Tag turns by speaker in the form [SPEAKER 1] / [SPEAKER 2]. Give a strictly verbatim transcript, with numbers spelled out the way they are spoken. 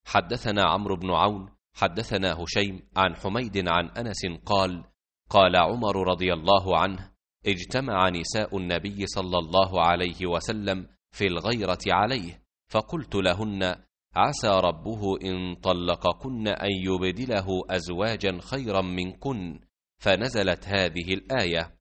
[SPEAKER 1] حدثنا عمرو بن عون حدثنا هشيم عن حميد عن أنس قال: قال عمر رضي الله عنه: اجتمع نساء النبي صلى الله عليه وسلم في الغيرة عليه، فقلت لهن: عسى ربه إن طلقكن أن يبدله أزواجا خيرا منكن، فنزلت هذه الآية: